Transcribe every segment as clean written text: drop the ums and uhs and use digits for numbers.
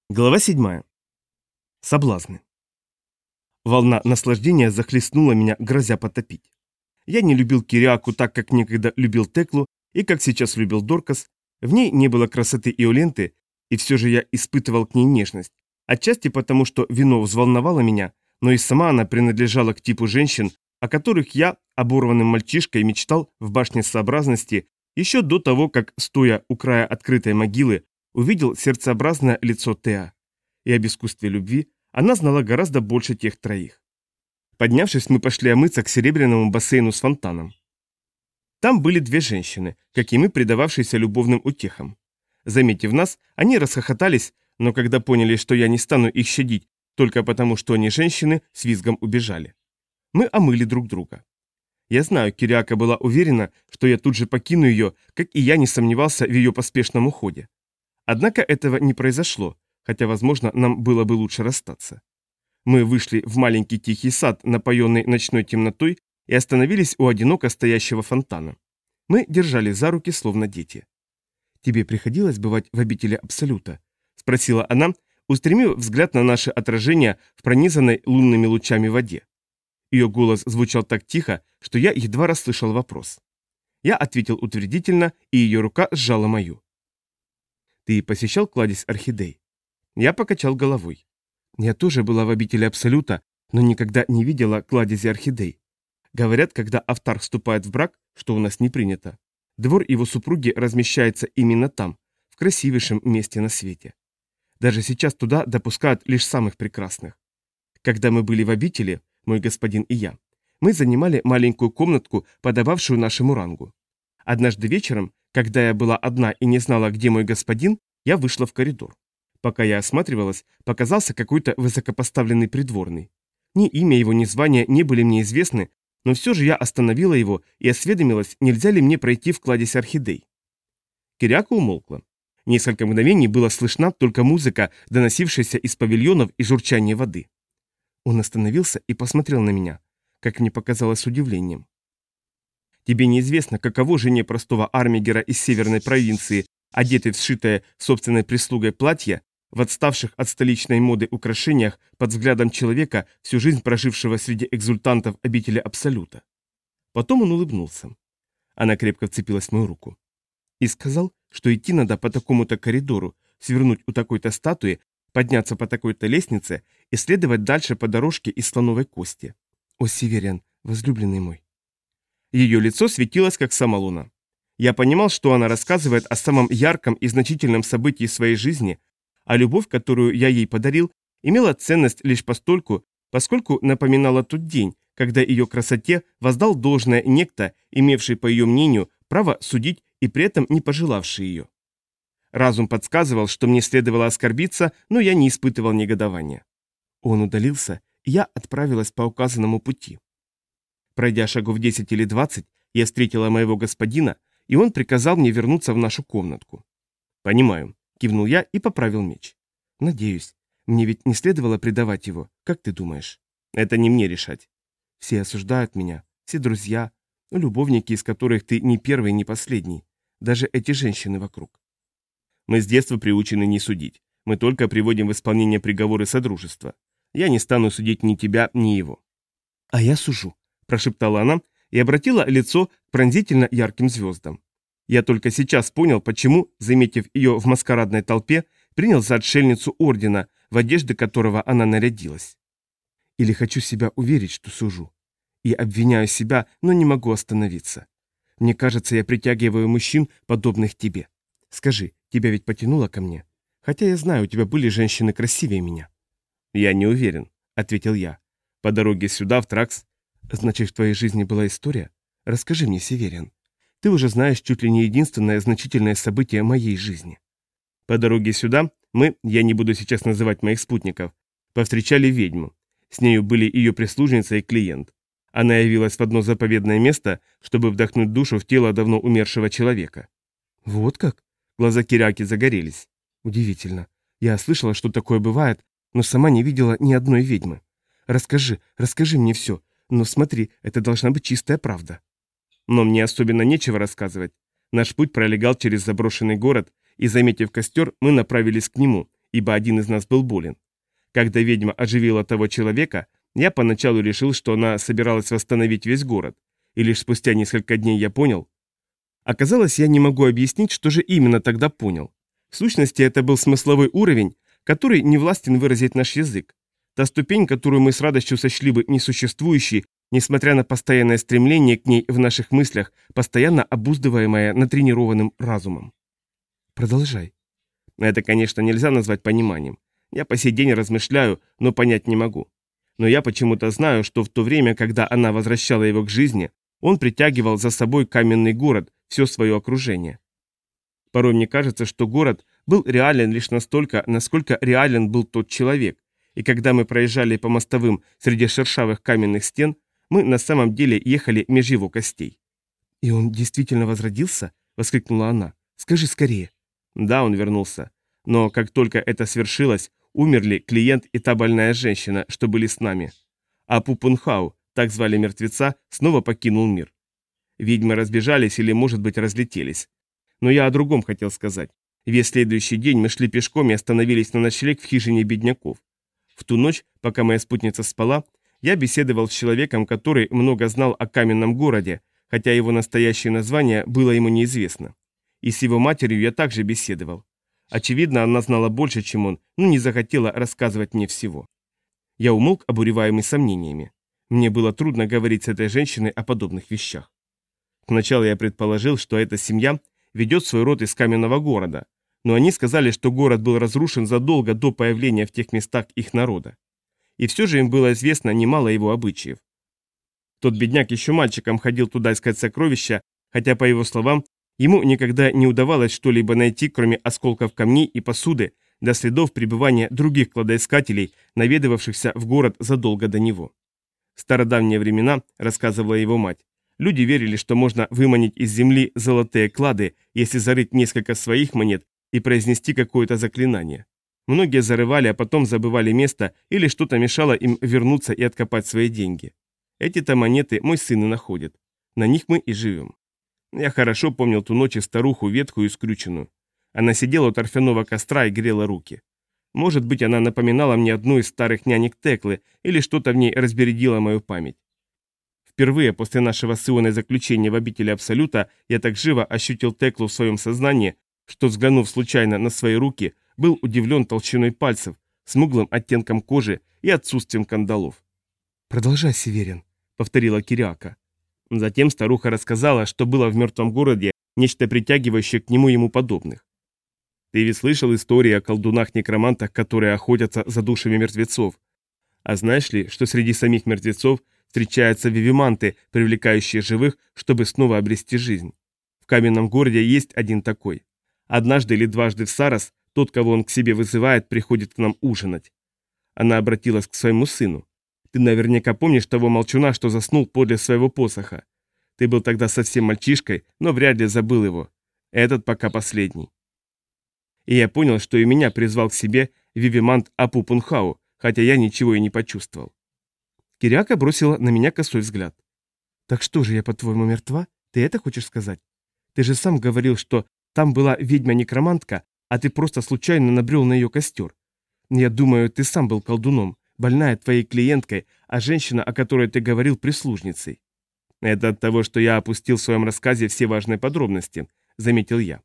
Глава 7. Соблазны. Волна наслаждения захлестнула меня, грозя потопить. Я не любил Кириаку так, как некогда любил Теклу и как сейчас любил Доркас. В ней не было красоты Иоленты, и все же я испытывал к ней нежность. Отчасти потому, что вино взволновало меня, но и сама она принадлежала к типу женщин, о которых я, оборванным мальчишкой, мечтал в башне сообразности еще до того, как, стоя у края открытой могилы, увидел сердцеобразное лицо Теа. И об искусстве любви она знала гораздо больше тех троих. Поднявшись, мы пошли омыться к серебряному бассейну с фонтаном. Там были две женщины, как и мы, предававшиеся любовным утехам. Заметив нас, они расхохотались, но когда поняли, что я не стану их щадить только потому, что они женщины, с визгом убежали. Мы омыли друг друга. Я знаю, Кириака была уверена, что я тут же покину ее, как и я не сомневался в ее поспешном уходе. Однако этого не произошло, хотя, возможно, нам было бы лучше расстаться. Мы вышли в маленький тихий сад, напоенный ночной темнотой, и остановились у одиноко стоящего фонтана. Мы держали за руки, словно дети. «Тебе приходилось бывать в обители Абсолюта?» – спросила она, устремив взгляд на наше отражение в пронизанной лунными лучами воде. Ее голос звучал так тихо, что я едва расслышал вопрос. Я ответил утвердительно, и ее рука сжала мою. «Ты посещал кладезь орхидей?» Я покачал головой. Я тоже была в обители Абсолюта, но никогда не видела кладези орхидей. Говорят, когда Автар вступает в брак, что у нас не принято, двор его супруги размещается именно там, в красивейшем месте на свете. Даже сейчас туда допускают лишь самых прекрасных. Когда мы были в обители, мой господин и я, мы занимали маленькую комнатку, подобавшую нашему рангу. Однажды вечером, когда я была одна и не знала, где мой господин, я вышла в коридор. Пока я осматривалась, показался какой-то высокопоставленный придворный. Ни имя его, ни звание не были мне известны, но все же я остановила его и осведомилась, нельзя ли мне пройти в кладезь орхидей. Кириака умолкла. Несколько мгновений была слышна только музыка, доносившаяся из павильонов и журчание воды. Он остановился и посмотрел на меня, как мне показалось, с удивлением. «Тебе неизвестно, каково жене простого армигера из северной провинции, одетой в сшитое собственной прислугой платье, в отставших от столичной моды украшениях под взглядом человека, всю жизнь прожившего среди экзультантов обители Абсолюта». Потом он улыбнулся. Она крепко вцепилась в мою руку. И сказал, что идти надо по такому-то коридору, свернуть у такой-то статуи, подняться по такой-то лестнице и следовать дальше по дорожке из слоновой кости. О, Северян, возлюбленный мой. Ее лицо светилось, как сама луна. Я понимал, что она рассказывает о самом ярком и значительном событии своей жизни, а любовь, которую я ей подарил, имела ценность лишь постольку, поскольку напоминала тот день, когда ее красоте воздал должное некто, имевший, по ее мнению, право судить и при этом не пожелавший ее. Разум подсказывал, что мне следовало оскорбиться, но я не испытывал негодования. Он удалился, и я отправилась по указанному пути. Пройдя шагов 10 или 20, я встретила моего господина, и он приказал мне вернуться в нашу комнатку. «Понимаю», — кивнул я и поправил меч. «Надеюсь. Мне ведь не следовало предавать его, как ты думаешь?» «Это не мне решать». «Все осуждают меня, все друзья, любовники, из которых ты ни первый, ни последний, даже эти женщины вокруг». «Мы с детства приучены не судить. Мы только приводим в исполнение приговоры Содружества. Я не стану судить ни тебя, ни его». «А я сужу», — прошептала она и обратила лицо к пронзительно ярким звездам. Я только сейчас понял, почему, заметив ее в маскарадной толпе, принял за отшельницу ордена, в одежды которого она нарядилась. Или хочу себя уверить, что сужу. И обвиняю себя, но не могу остановиться. Мне кажется, я притягиваю мужчин, подобных тебе. Скажи, тебя ведь потянуло ко мне? Хотя я знаю, у тебя были женщины красивее меня». «Я не уверен», — ответил я. «По дороге сюда, в Тракс». «Значит, в твоей жизни была история? Расскажи мне, Северян. Ты уже знаешь чуть ли не единственное значительное событие моей жизни». «По дороге сюда я не буду сейчас называть моих спутников, повстречали ведьму. С нею были ее прислужница и клиент. Она явилась в одно заповедное место, чтобы вдохнуть душу в тело давно умершего человека». «Вот как?» Глаза Кириаки загорелись. «Удивительно. Я слышала, что такое бывает, но сама не видела ни одной ведьмы. Расскажи мне все. Но смотри, это должна быть чистая правда». «Но мне особенно нечего рассказывать. Наш путь пролегал через заброшенный город, и, заметив костер, мы направились к нему, ибо один из нас был болен. Когда ведьма оживила того человека, я поначалу решил, что она собиралась восстановить весь город, и лишь спустя несколько дней я понял. Оказалось, я не могу объяснить, что же именно тогда понял. В сущности, это был смысловой уровень, который не властен выразить наш язык. Та ступень, которую мы с радостью сочли бы несуществующей, несмотря на постоянное стремление к ней в наших мыслях, постоянно обуздываемое натренированным разумом. Продолжай. Это, конечно, нельзя назвать пониманием. Я по сей день размышляю, но понять не могу. Но я почему-то знаю, что в то время, когда она возвращала его к жизни, он притягивал за собой каменный город, все свое окружение. Порой мне кажется, что город был реален лишь настолько, насколько реален был тот человек, и когда мы проезжали по мостовым среди шершавых каменных стен, мы на самом деле ехали меж его костей. «И он действительно возродился?» — воскликнула она. «Скажи скорее». Да, он вернулся. Но как только это свершилось, умерли клиент и та больная женщина, что были с нами. А Пупунхау, так звали мертвеца, снова покинул мир. Ведьмы разбежались или, может быть, разлетелись. Но я о другом хотел сказать. Весь следующий день мы шли пешком и остановились на ночлег в хижине бедняков. В ту ночь, пока моя спутница спала, я беседовал с человеком, который много знал о каменном городе, хотя его настоящее название было ему неизвестно. И с его матерью я также беседовал. Очевидно, она знала больше, чем он, но не захотела рассказывать мне всего. Я умолк, обуреваемый сомнениями. Мне было трудно говорить с этой женщиной о подобных вещах. Сначала я предположил, что эта семья ведет свой род из каменного города, но они сказали, что город был разрушен задолго до появления в тех местах их народа. И все же им было известно немало его обычаев. Тот бедняк еще мальчиком ходил туда искать сокровища, хотя, по его словам, ему никогда не удавалось что-либо найти, кроме осколков камней и посуды, до следов пребывания других кладоискателей, наведывавшихся в город задолго до него. В стародавние времена, рассказывала его мать, люди верили, что можно выманить из земли золотые клады, если зарыть несколько своих монет и произнести какое-то заклинание. Многие зарывали, а потом забывали место или что-то мешало им вернуться и откопать свои деньги. Эти-то монеты мой сын и находит. На них мы и живем. Я хорошо помнил ту ночь и старуху, ветхую и скрюченную. Она сидела у торфяного костра и грела руки. Может быть, она напоминала мне одну из старых нянек Теклы, или что-то в ней разбередило мою память. Впервые после нашего с Ионой заключения в обители Абсолюта я так живо ощутил Теклу в своем сознании, что, взглянув случайно на свои руки, был удивлен толщиной пальцев, смуглым оттенком кожи и отсутствием кандалов. «Продолжай, Северин», — повторила Кириака. Затем старуха рассказала, что было в мертвом городе нечто притягивающее к нему ему подобных. Ты ведь слышал истории о колдунах-некромантах, которые охотятся за душами мертвецов. А знаешь ли, что среди самих мертвецов встречаются вивиманты, привлекающие живых, чтобы снова обрести жизнь? В каменном городе есть один такой. Однажды или дважды в Сарас тот, кого он к себе вызывает, приходит к нам ужинать. Она обратилась к своему сыну. Ты наверняка помнишь того молчуна, что заснул подле своего посоха. Ты был тогда совсем мальчишкой, но вряд ли забыл его. Этот пока последний. И я понял, что и меня призвал к себе вивимант Апупунхау, хотя я ничего и не почувствовал. Кириака бросила на меня косой взгляд. «Так что же я, по-твоему, мертва? Ты это хочешь сказать? Ты же сам говорил, что там была ведьма-некромантка, а ты просто случайно набрел на ее костер. Я думаю, ты сам был колдуном, больная твоей клиенткой, а женщина, о которой ты говорил, прислужницей». «Это от того, что я опустил в своем рассказе все важные подробности», — заметил я.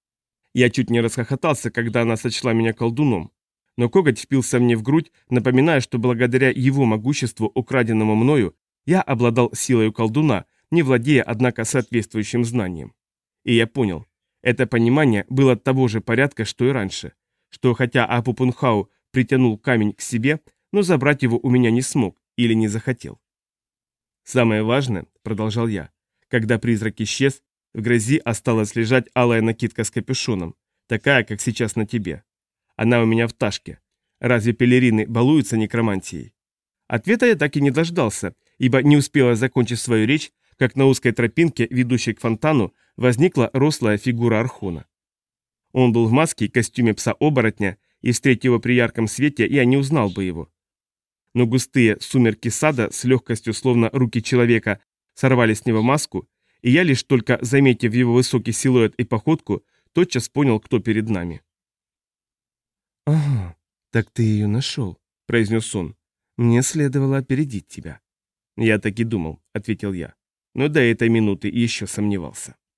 Я чуть не расхохотался, когда она сочла меня колдуном, но коготь впился мне в грудь, напоминая, что благодаря его могуществу, украденному мною, я обладал силой колдуна, не владея, однако, соответствующим знанием. И я понял, это понимание было того же порядка, что и раньше, что хотя Апупунхау притянул камень к себе, но забрать его у меня не смог или не захотел. «Самое важное», — продолжал я, — «когда призрак исчез, в грязи осталась лежать алая накидка с капюшоном, такая, как сейчас на тебе. Она у меня в ташке. Разве пелерины балуются некромантией?» Ответа я так и не дождался, ибо не успела закончить свою речь, как на узкой тропинке, ведущей к фонтану, возникла рослая фигура Архона. Он был в маске и костюме пса-оборотня, и, встретив его при ярком свете, я не узнал бы его. Но густые сумерки сада с легкостью, словно руки человека, сорвали с него маску, и я лишь только, заметив его высокий силуэт и походку, тотчас понял, кто перед нами. «Ага, так ты ее нашел», — произнес он. «Мне следовало опередить тебя». «Я так и думал», — ответил я. Но до этой минуты еще сомневался.